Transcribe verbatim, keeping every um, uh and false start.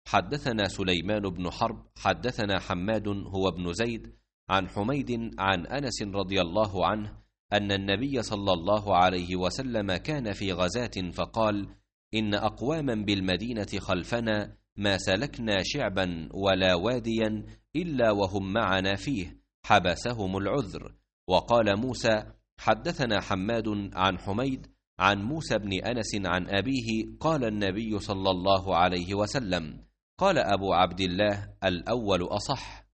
حدثنا سليمان بن حرب حدثنا حماد هو ابن زيد عن حميد عن أنس رضي الله عنه أن النبي صلى الله عليه وسلم كان في غزاة فقال: إن أقواما بالمدينة خلفنا ما سلكنا شعبا ولا واديا إلا وهم معنا فيه، حبسهم العذر. وقال موسى: حدثنا حماد عن حميد عن موسى بن أنس عن أبيه قال النبي صلى الله عليه وسلم. قال أبو عبد الله: الأول أصح.